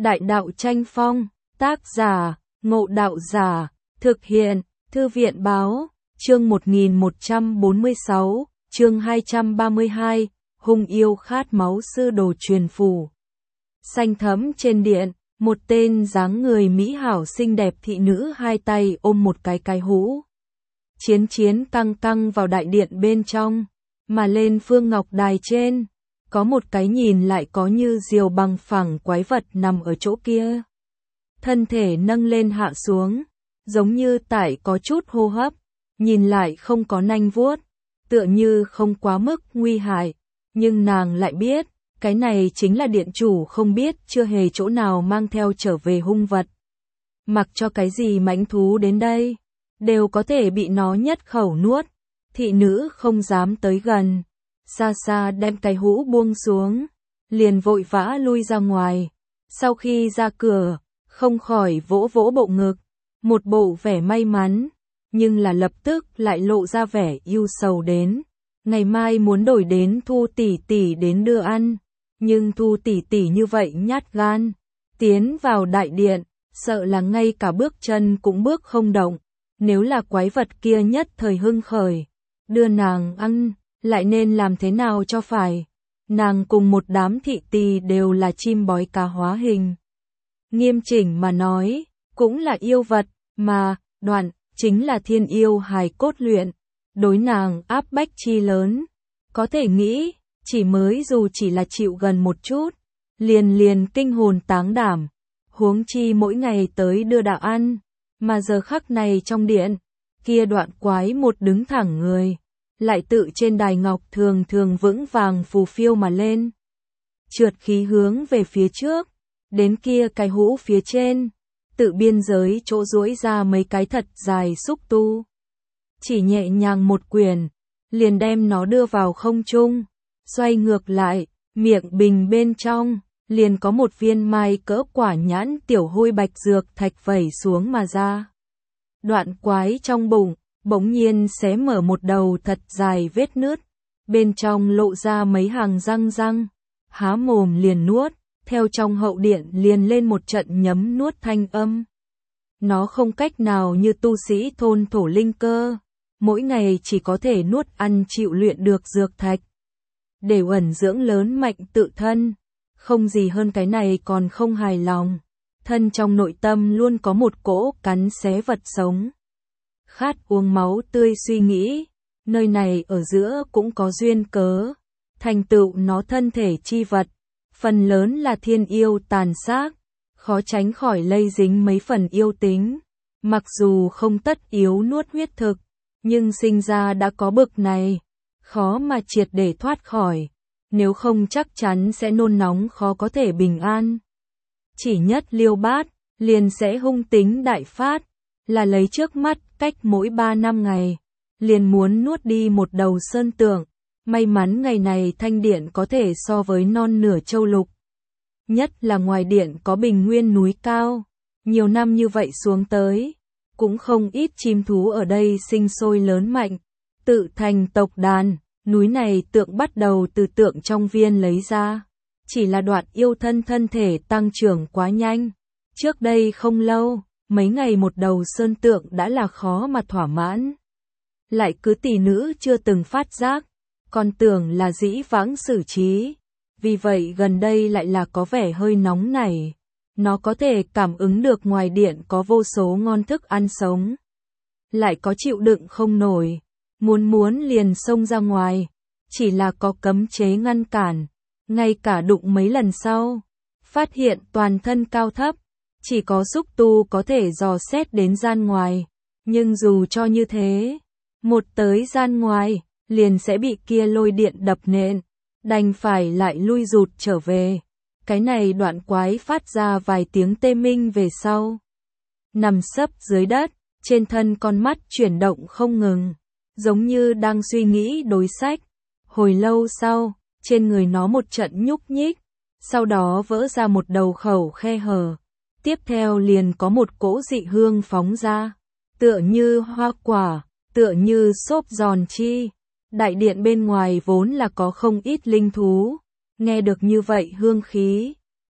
Đại đạo tranh phong, tác giả, Ngộ Đạo Giả, thực hiện, Thư viện báo, chương 1146, chương 232, hung yêu khát máu sư đồ truyền phủ. Xanh thẫm trên điện, một tên dáng người mỹ hảo xinh đẹp thị nữ hai tay ôm một cái hũ. Chiến căng căng vào đại điện bên trong, mà lên phương ngọc đài trên, có một cái nhìn lại có như diều bằng phẳng quái vật nằm ở chỗ kia. Thân thể nâng lên hạ xuống, giống như tại có chút hô hấp, nhìn lại không có nanh vuốt, tựa như không quá mức nguy hại, nhưng nàng lại biết, cái này chính là điện chủ không biết chưa hề chỗ nào mang theo trở về hung vật. Mặc cho cái gì mãnh thú đến đây, đều có thể bị nó nhất khẩu nuốt, thị nữ không dám tới gần, xa xa đem cái hũ buông xuống, liền vội vã lui ra ngoài, sau khi ra cửa, không khỏi vỗ vỗ bộ ngực, một bộ vẻ may mắn, nhưng là lập tức lại lộ ra vẻ ưu sầu đến, ngày mai muốn đổi đến Thu tỷ tỷ đến đưa ăn, nhưng Thu tỷ tỷ như vậy nhát gan, tiến vào đại điện, sợ là ngay cả bước chân cũng bước không động, nếu là quái vật kia nhất thời hưng khởi, đưa nàng ăn, lại nên làm thế nào cho phải, nàng cùng một đám thị tỳ đều là chim bói cá hóa hình. Nghiêm chỉnh mà nói, cũng là yêu vật, mà, Đoạn, chính là thiên yêu hài cốt luyện, đối nàng áp bách chi lớn, có thể nghĩ, chỉ mới dù chỉ là chịu gần một chút, liền kinh hồn táng đảm, huống chi mỗi ngày tới đưa đạo ăn, mà giờ khắc này trong điện, kia Đoạn quái một đứng thẳng người, lại tự trên đài ngọc thường vững vàng phù phiêu mà lên, trượt khí hướng về phía trước, đến kia cái hũ phía trên, tự biên giới chỗ duỗi ra mấy cái thật dài xúc tu. Chỉ nhẹ nhàng một quyền, liền đem nó đưa vào không trung, xoay ngược lại, miệng bình bên trong, liền có một viên mai cỡ quả nhãn tiểu hôi bạch dược thạch vẩy xuống mà ra. Đoạn quái trong bụng, bỗng nhiên xé mở một đầu thật dài vết nứt, bên trong lộ ra mấy hàng răng, há mồm liền nuốt. Theo trong hậu điện liền lên một trận nhấm nuốt thanh âm. Nó không cách nào như tu sĩ thôn thổ linh cơ, mỗi ngày chỉ có thể nuốt ăn chịu luyện được dược thạch. Để ẩn dưỡng lớn mạnh tự thân, không gì hơn cái này còn không hài lòng. Thân trong nội tâm luôn có một cỗ cắn xé vật sống. Khát uống máu tươi suy nghĩ, nơi này ở giữa cũng có duyên cớ, thành tựu nó thân thể chi vật. Phần lớn là thiên yêu tàn xác, khó tránh khỏi lây dính mấy phần yêu tính. Mặc dù không tất yếu nuốt huyết thực, nhưng sinh ra đã có bực này, khó mà triệt để thoát khỏi, nếu không chắc chắn sẽ nôn nóng khó có thể bình an. Chỉ nhất liêu bát, liền sẽ hung tính đại phát, là lấy trước mắt cách mỗi 3 năm ngày, liền muốn nuốt đi một đầu sơn tượng. May mắn ngày này thanh điện có thể so với non nửa châu lục. Nhất là ngoài điện có bình nguyên núi cao. Nhiều năm như vậy xuống tới, cũng không ít chim thú ở đây sinh sôi lớn mạnh. Tự thành tộc đàn, núi này tượng bắt đầu từ tượng trong viên lấy ra. Chỉ là Đoạn yêu thân thể tăng trưởng quá nhanh. Trước đây không lâu, mấy ngày một đầu sơn tượng đã là khó mà thỏa mãn. Lại cứ tỷ nữ chưa từng phát giác. Còn tưởng là dĩ vãng xử trí, vì vậy gần đây lại là có vẻ hơi nóng nảy. Nó có thể cảm ứng được ngoài điện có vô số ngon thức ăn sống. Lại có chịu đựng không nổi, muốn liền xông ra ngoài, chỉ là có cấm chế ngăn cản, ngay cả đụng mấy lần sau, phát hiện toàn thân cao thấp, chỉ có xúc tu có thể dò xét đến gian ngoài, nhưng dù cho như thế, một tới gian ngoài, liền sẽ bị kia lôi điện đập nện, đành phải lại lui rụt trở về. Cái này Đoạn quái phát ra vài tiếng tê minh về sau. Nằm sấp dưới đất, trên thân con mắt chuyển động không ngừng, giống như đang suy nghĩ đối sách. Hồi lâu sau, trên người nó một trận nhúc nhích, sau đó vỡ ra một đầu khẩu khe hở. Tiếp theo liền có một cỗ dị hương phóng ra, tựa như hoa quả, tựa như xốp giòn chi. Đại điện bên ngoài vốn là có không ít linh thú, nghe được như vậy hương khí,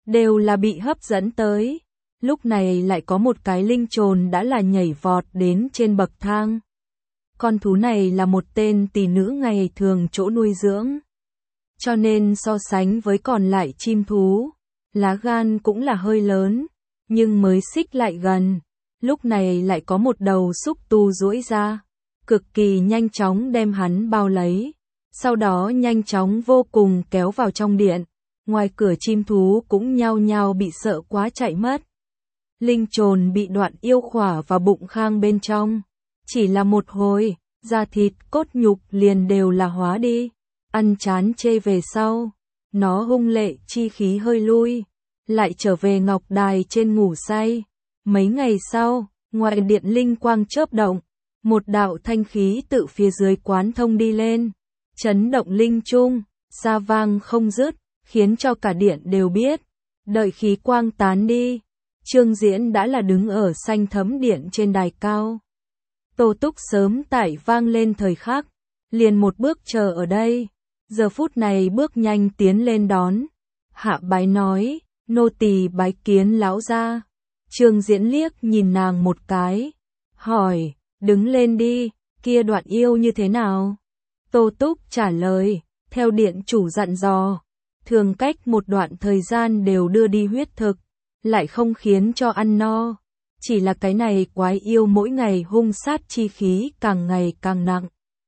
đều là bị hấp dẫn tới. Lúc này lại có một cái linh trồn đã là nhảy vọt đến trên bậc thang. Con thú này là một tên tỷ nữ ngày thường chỗ nuôi dưỡng. Cho nên so sánh với còn lại chim thú, lá gan cũng là hơi lớn, nhưng mới xích lại gần. Lúc này lại có một đầu xúc tu duỗi ra, cực kỳ nhanh chóng đem hắn bao lấy. Sau đó nhanh chóng vô cùng kéo vào trong điện. Ngoài cửa chim thú cũng nhao nhao bị sợ quá chạy mất. Linh trồn bị đoạn yêu khỏa vào bụng khang bên trong. Chỉ là một hồi, da thịt cốt nhục liền đều là hóa đi. Ăn chán chê về sau, nó hung lệ chi khí hơi lui, lại trở về ngọc đài trên ngủ say. Mấy ngày sau, ngoài điện linh quang chớp động, một đạo thanh khí tự phía dưới quán thông đi lên, chấn động linh trung, xa vang không dứt, khiến cho cả điện đều biết. Đợi khí quang tán đi, Trương Diễn đã là đứng ở xanh thấm điện trên đài cao. Tô Túc sớm tải vang lên thời khắc, liền một bước chờ ở đây. Giờ phút này bước nhanh tiến lên đón. Hạ bái nói, nô tỳ bái kiến lão gia. Trương Diễn liếc nhìn nàng một cái, hỏi, đứng lên đi, kia đoạn yêu như thế nào? Tô Túc trả lời, theo điện chủ dặn dò, thường cách một đoạn thời gian đều đưa đi huyết thực, lại không khiến cho ăn no. Chỉ là cái này quái yêu mỗi ngày hung sát chi khí càng ngày càng nặng,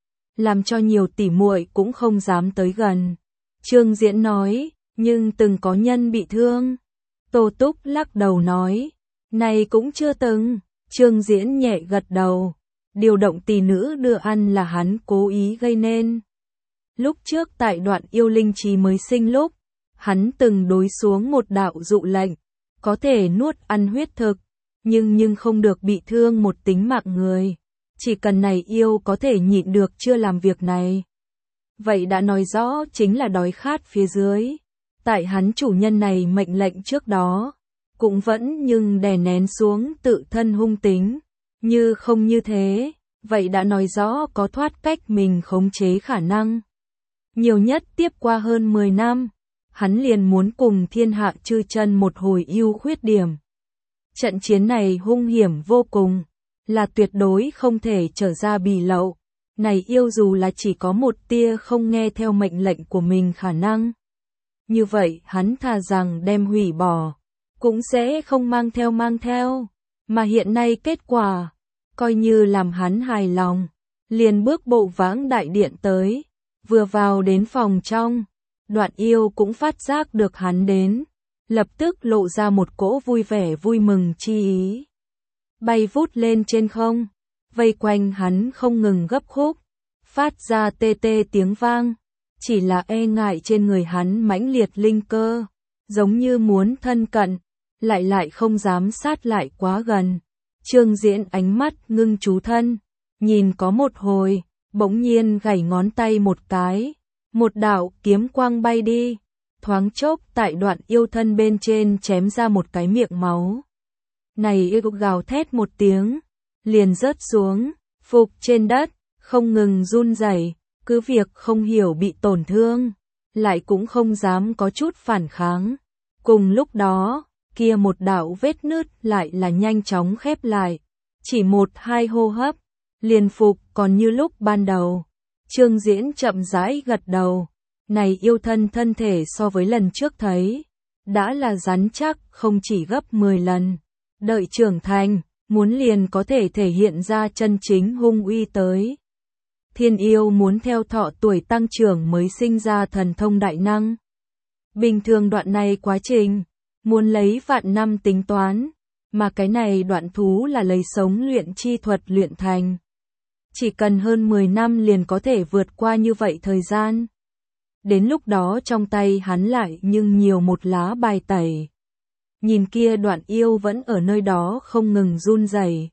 làm cho nhiều tỷ muội cũng không dám tới gần. Trương Diễn nói, nhưng từng có nhân bị thương. Tô Túc lắc đầu nói, này cũng chưa từng. Trương Diễn nhẹ gật đầu, điều động tỷ nữ đưa ăn là hắn cố ý gây nên. Lúc trước tại đoạn yêu linh trì mới sinh lúc, hắn từng đối xuống một đạo dụ lệnh, có thể nuốt ăn huyết thực, nhưng không được bị thương một tính mạng người. Chỉ cần này yêu có thể nhịn được chưa làm việc này. Vậy đã nói rõ chính là đói khát phía dưới. Tại hắn chủ nhân này mệnh lệnh trước đó, cũng vẫn nhưng đè nén xuống tự thân hung tính. Như không như thế, vậy đã nói rõ có thoát cách mình khống chế khả năng. Nhiều nhất tiếp qua hơn 10 năm, hắn liền muốn cùng thiên hạ chư chân một hồi ưu khuyết điểm. Trận chiến này hung hiểm vô cùng, là tuyệt đối không thể trở ra bì lậu. Này yêu dù là chỉ có một tia không nghe theo mệnh lệnh của mình khả năng. Như vậy hắn thà rằng đem hủy bỏ, cũng sẽ không mang theo. Mà hiện nay kết quả, coi như làm hắn hài lòng, liền bước bộ vãng đại điện tới. Vừa vào đến phòng trong, đoạn yêu cũng phát giác được hắn đến, lập tức lộ ra một cỗ vui vẻ vui mừng chi ý. Bay vút lên trên không, vây quanh hắn không ngừng gấp khúc, phát ra tê tê tiếng vang, chỉ là e ngại trên người hắn mãnh liệt linh cơ, giống như muốn thân cận, lại không dám sát lại quá gần. Trương Diễn ánh mắt ngưng chú thân, nhìn có một hồi, bỗng nhiên gảy ngón tay một cái, một đạo kiếm quang bay đi, thoáng chốc tại đoạn yêu thân bên trên chém ra một cái miệng máu. Này yêu gào thét một tiếng, liền rớt xuống, phục trên đất, không ngừng run rẩy, cứ việc không hiểu bị tổn thương, lại cũng không dám có chút phản kháng. Cùng lúc đó, kia một đạo vết nứt lại là nhanh chóng khép lại, chỉ 1-2 hô hấp, liền phục còn như lúc ban đầu. Trương Diễn chậm rãi gật đầu, này yêu thân thể so với lần trước thấy, đã là rắn chắc không chỉ gấp 10 lần. Đợi trưởng thành, muốn liền có thể thể hiện ra chân chính hung uy tới. Thiên yêu muốn theo thọ tuổi tăng trưởng mới sinh ra thần thông đại năng. Bình thường đoạn này quá trình, muốn lấy vạn năm tính toán, mà cái này đoạn thú là lấy sống luyện chi thuật luyện thành. Chỉ cần hơn 10 năm liền có thể vượt qua như vậy thời gian. Đến lúc đó trong tay hắn lại nhưng nhiều một lá bài tẩy. Nhìn kia đoạn yêu vẫn ở nơi đó không ngừng run rẩy.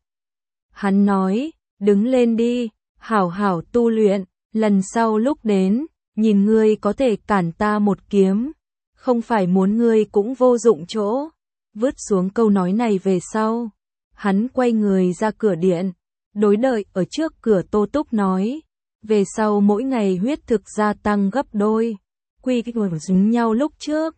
Hắn nói, đứng lên đi, hảo hảo tu luyện, lần sau lúc đến, nhìn ngươi có thể cản ta một kiếm, không phải muốn ngươi cũng vô dụng chỗ. Vứt xuống câu nói này về sau, hắn quay người ra cửa điện, đối đợi ở trước cửa Tô Túc nói, về sau mỗi ngày huyết thực gia tăng gấp đôi, quy kịch giống nhau lúc trước.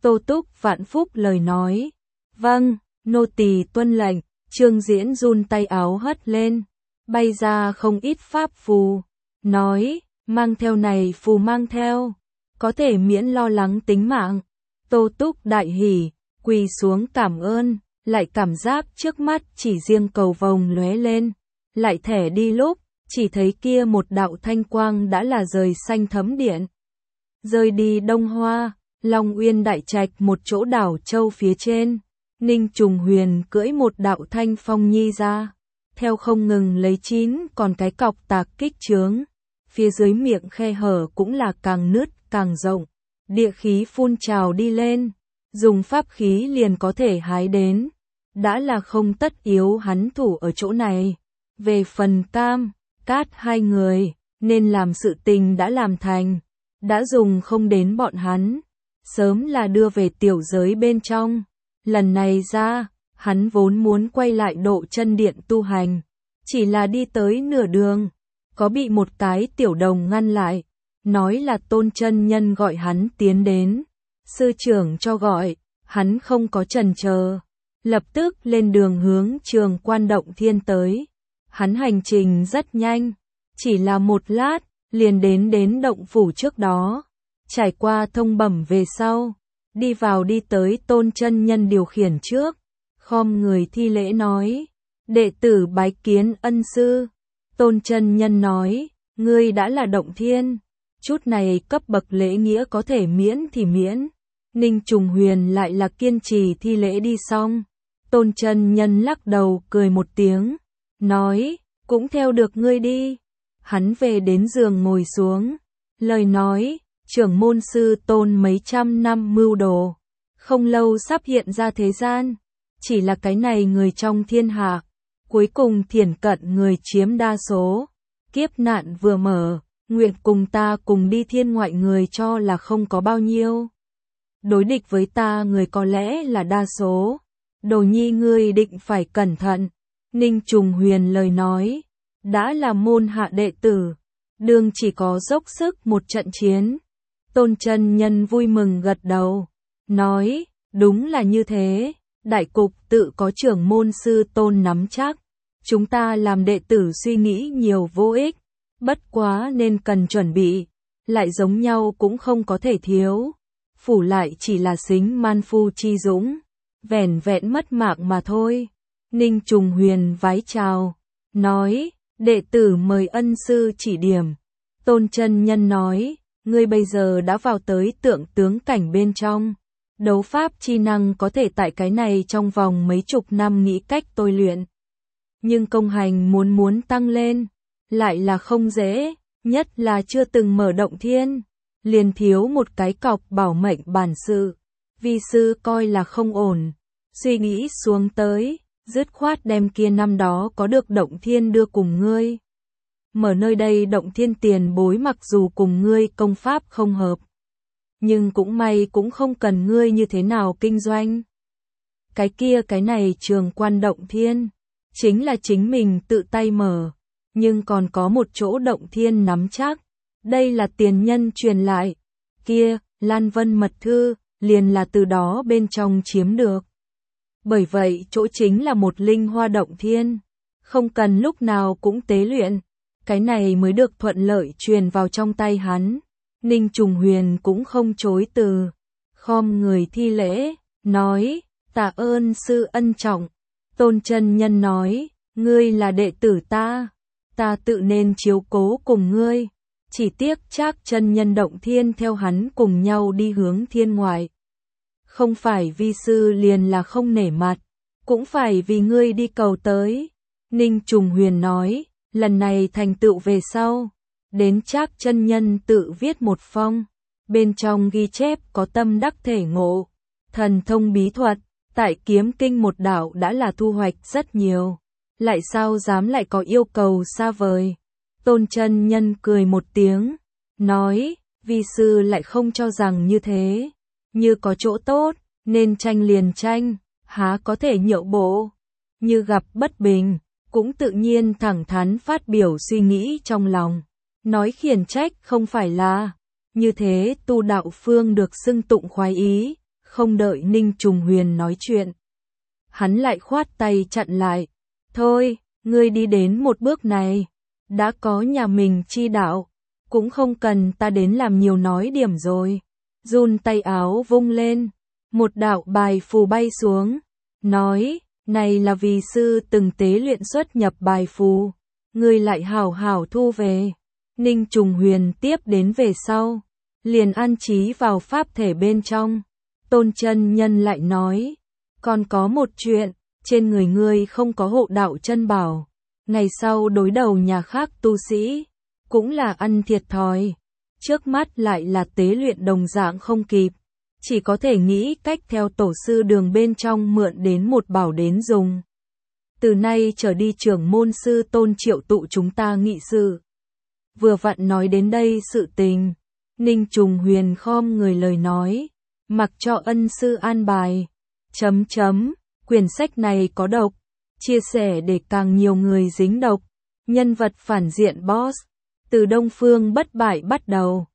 Tô Túc vạn phúc lời nói. Vâng, nô tỳ tuân lệnh. Trương Diễn run tay áo hất lên, bay ra không ít pháp phù, nói, mang theo này phù mang theo, có thể miễn lo lắng tính mạng. Tô Túc đại hỉ, quỳ xuống cảm ơn, lại cảm giác trước mắt chỉ riêng cầu vồng lóe lên, lại thẻ đi lúc, chỉ thấy kia một đạo thanh quang đã là rời xanh thấm điện. Rời đi Đông Hoa, Long Uyên đại trạch một chỗ đảo châu phía trên. Ninh Trùng Huyền cưỡi một đạo thanh phong nhi ra, theo không ngừng lấy chín còn cái cọc tạc kích chướng, phía dưới miệng khe hở cũng là càng nứt càng rộng, địa khí phun trào đi lên, dùng pháp khí liền có thể hái đến, đã là không tất yếu hắn thủ ở chỗ này. Về phần Cam, Cát hai người, nên làm sự tình đã làm thành, đã dùng không đến bọn hắn, sớm là đưa về tiểu giới bên trong. Lần này ra, hắn vốn muốn quay lại độ chân điện tu hành, chỉ là đi tới nửa đường, có bị một cái tiểu đồng ngăn lại, nói là Tôn chân nhân gọi hắn tiến đến, sư trưởng cho gọi, hắn không có chần chờ, lập tức lên đường hướng Trường Quan Động Thiên tới. Hắn hành trình rất nhanh, chỉ là một lát, liền đến động phủ trước đó, trải qua thông bẩm về sau. Đi vào đi tới Tôn chân nhân điều khiển trước, khom người thi lễ nói, đệ tử bái kiến ân sư. Tôn chân nhân nói, ngươi đã là Động Thiên, chút này cấp bậc lễ nghĩa có thể miễn thì miễn. Ninh Trùng Huyền lại là kiên trì thi lễ đi xong. Tôn chân nhân lắc đầu cười một tiếng, nói, cũng theo được ngươi đi. Hắn về đến giường ngồi xuống, lời nói, trưởng môn sư Tôn mấy trăm năm mưu đồ, không lâu sắp hiện ra thế gian, chỉ là cái này người trong thiên hạ, cuối cùng thiển cận người chiếm đa số, kiếp nạn vừa mở, nguyện cùng ta cùng đi thiên ngoại người cho là không có bao nhiêu. Đối địch với ta người có lẽ là đa số, Đồ nhi ngươi định phải cẩn thận. Ninh Trùng Huyền lời nói, đã là môn hạ đệ tử, đương chỉ có dốc sức một trận chiến. Tôn chân nhân vui mừng gật đầu, nói, đúng là như thế, đại cục tự có trưởng môn sư Tôn nắm chắc, chúng ta làm đệ tử suy nghĩ nhiều vô ích, bất quá nên cần chuẩn bị, lại giống nhau cũng không có thể thiếu, phủ lại chỉ là xính man phu chi dũng, vẻn vẹn mất mạng mà thôi. Ninh Trùng Huyền vái chào, nói, đệ tử mời ân sư chỉ điểm. Tôn chân nhân nói, ngươi bây giờ đã vào tới tượng tướng cảnh bên trong, đấu pháp chi năng có thể tại cái này trong vòng mấy chục năm nghĩ cách tôi luyện. Nhưng công hành muốn tăng lên, lại là không dễ, nhất là chưa từng mở động thiên, liền thiếu một cái cọc bảo mệnh bản sự. Vi sư coi là không ổn, suy nghĩ xuống tới, dứt khoát đem kia năm đó có được động thiên đưa cùng ngươi. Mở nơi đây động thiên tiền bối mặc dù cùng ngươi công pháp không hợp, nhưng cũng may cũng không cần ngươi như thế nào kinh doanh. Cái này Trường Quan Động Thiên, chính là chính mình tự tay mở, nhưng còn có một chỗ động thiên nắm chắc, đây là tiền nhân truyền lại, kia, Lan Vân mật thư, liền là từ đó bên trong chiếm được. Bởi vậy chỗ chính là một linh hoa động thiên, không cần lúc nào cũng tế luyện, cái này mới được thuận lợi truyền vào trong tay hắn. Ninh Trùng Huyền cũng không chối từ, khom người thi lễ, nói, tạ ơn sư ân trọng. Tôn chân nhân nói, ngươi là đệ tử ta tự nên chiếu cố cùng ngươi, chỉ tiếc Trác chân nhân động thiên theo hắn cùng nhau đi hướng thiên ngoại. Không phải vi sư liền là không nể mặt, cũng phải vì ngươi đi cầu tới. Ninh Trùng Huyền nói, lần này thành tựu về sau, đến Trác chân nhân tự viết một phong, bên trong ghi chép có tâm đắc thể ngộ, thần thông bí thuật, tại kiếm kinh một đạo đã là thu hoạch rất nhiều, lại sao dám lại có yêu cầu xa vời. Tôn chân nhân cười một tiếng, nói, vi sư lại không cho rằng như thế, như có chỗ tốt, nên tranh liền tranh, há có thể nhượng bộ, như gặp bất bình, cũng tự nhiên thẳng thắn phát biểu suy nghĩ trong lòng, nói khiển trách không phải là, như thế tu đạo phương được xưng tụng khoái ý, không đợi Ninh Trùng Huyền nói chuyện. Hắn lại khoát tay chặn lại. Thôi, ngươi đi đến một bước này. Đã có nhà mình chi đạo. Cũng không cần ta đến làm nhiều nói điểm rồi. Run tay áo vung lên. Một đạo bài phù bay xuống. Nói, này là vì sư từng tế luyện xuất nhập bài phù. Ngươi lại hảo hảo thu về. Ninh Trùng Huyền tiếp đến về sau. Liền an trí vào pháp thể bên trong. Tôn chân nhân lại nói. Còn có một chuyện. Trên người ngươi không có hộ đạo chân bảo. Ngày sau đối đầu nhà khác tu sĩ. Cũng là ăn thiệt thòi. Trước mắt lại là tế luyện đồng dạng không kịp. Chỉ có thể nghĩ cách theo tổ sư đường bên trong mượn đến một bảo đến dùng. Từ nay trở đi trưởng môn sư Tôn triệu tụ chúng ta nghị sự. Vừa vặn nói đến đây sự tình. Ninh Trùng Huyền khom người lời nói. Mặc cho ân sư an bài. Quyển sách này có độc. Chia sẻ để càng nhiều người dính độc. Nhân vật phản diện boss. Từ Đông Phương bất bại bắt đầu.